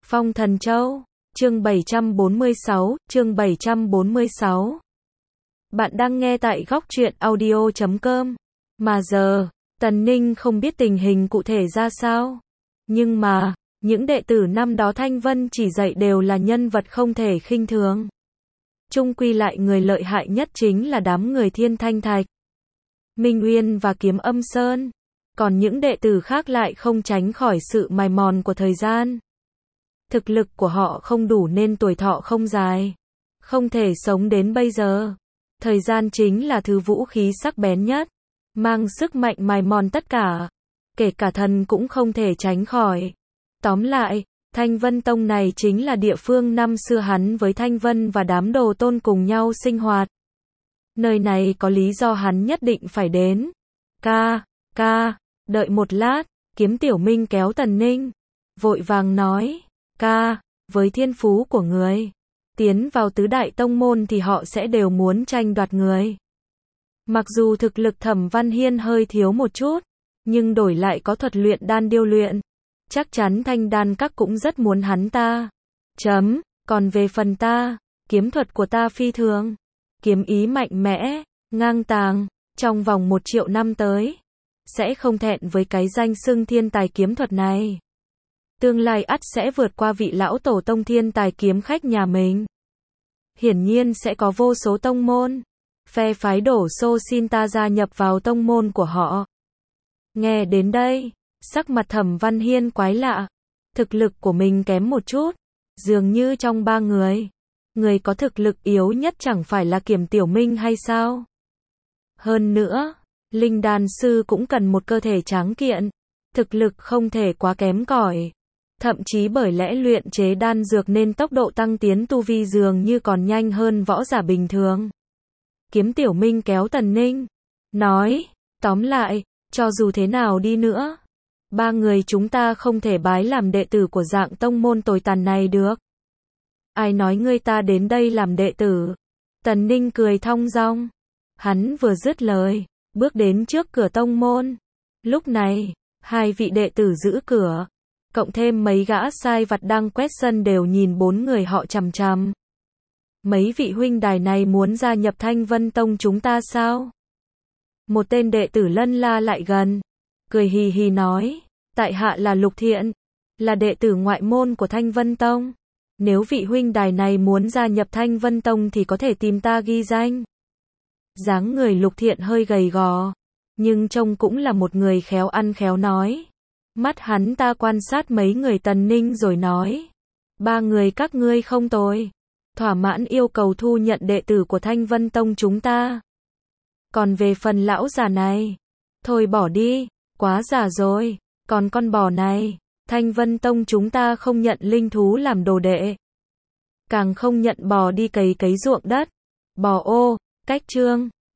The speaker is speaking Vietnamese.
Phong Thần Châu, chương 746, chương 746. Bạn đang nghe tại góc truyện audio.com. Mà giờ, Tần Ninh không biết tình hình cụ thể ra sao. Nhưng mà, những đệ tử năm đó Thanh Vân chỉ dạy đều là nhân vật không thể khinh thường. Chung quy lại người lợi hại nhất chính là đám người Thiên Thanh Thạch, Minh Uyên và Kiếm Âm Sơn. Còn những đệ tử khác lại không tránh khỏi sự mài mòn của thời gian. Thực lực của họ không đủ nên tuổi thọ không dài, không thể sống đến bây giờ. Thời gian chính là thứ vũ khí sắc bén nhất, mang sức mạnh mài mòn tất cả, kể cả thần cũng không thể tránh khỏi. Tóm lại, Thanh Vân Tông này chính là địa phương năm xưa hắn với Thanh Vân và đám đồ tôn cùng nhau sinh hoạt. Nơi này có lý do hắn nhất định phải đến. Đợi một lát, Kiếm Tiểu Minh kéo Tần Ninh, vội vàng nói, với thiên phú của người, tiến vào tứ đại tông môn thì họ sẽ đều muốn tranh đoạt người. Mặc dù thực lực Thẩm Văn Hiên hơi thiếu một chút, nhưng đổi lại có thuật luyện đan điêu luyện, chắc chắn Thanh Đan Các cũng rất muốn hắn ta. Còn về phần ta, kiếm thuật của ta phi thường, kiếm ý mạnh mẽ, ngang tàng, trong vòng 1 triệu năm tới, sẽ không thẹn với cái danh xưng thiên tài kiếm thuật này. Tương lai ắt sẽ vượt qua vị lão tổ tông thiên tài kiếm khách nhà mình. Hiển nhiên sẽ có vô số tông môn, phe phái đổ xô xin ta gia nhập vào tông môn của họ. Nghe đến đây, sắc mặt Thẩm Văn Hiên quái lạ. Thực lực của mình kém một chút, dường như trong 3 người, người có thực lực yếu nhất chẳng phải là Kiếm Tiểu Minh hay sao? Hơn nữa, linh đan sư cũng cần một cơ thể tráng kiện, thực lực không thể quá kém cỏi. Thậm chí bởi lẽ luyện chế đan dược nên tốc độ tăng tiến tu vi dường như còn nhanh hơn võ giả bình thường. Kiếm Tiểu Minh kéo Tần Ninh, nói, tóm lại, cho dù thế nào đi nữa, 3 người chúng ta không thể bái làm đệ tử của dạng tông môn tồi tàn này được. Ai nói ngươi ta đến đây làm đệ tử? Tần Ninh cười thong dong. Hắn vừa dứt lời, bước đến trước cửa tông môn. Lúc này, 2 vị đệ tử giữ cửa, cộng thêm mấy gã sai vặt đang quét sân đều nhìn 4 người họ chằm chằm. Mấy vị huynh đài này muốn gia nhập Thanh Vân Tông chúng ta sao? Một tên đệ tử lân la lại gần, cười hì hì nói, tại hạ là Lục Thiện, là đệ tử ngoại môn của Thanh Vân Tông. Nếu vị huynh đài này muốn gia nhập Thanh Vân Tông thì có thể tìm ta ghi danh. Dáng người Lục Thiện hơi gầy gò, nhưng trông cũng là một người khéo ăn khéo nói. Mắt hắn ta quan sát mấy người Tần Ninh rồi nói, 3 người các ngươi không tồi, thỏa mãn yêu cầu thu nhận đệ tử của Thanh Vân Tông chúng ta. Còn về phần lão già này, thôi bỏ đi, quá già rồi. Còn con bò này, Thanh Vân Tông chúng ta không nhận linh thú làm đồ đệ, càng không nhận bò đi cày cấy ruộng đất. Bò ô, cách chương.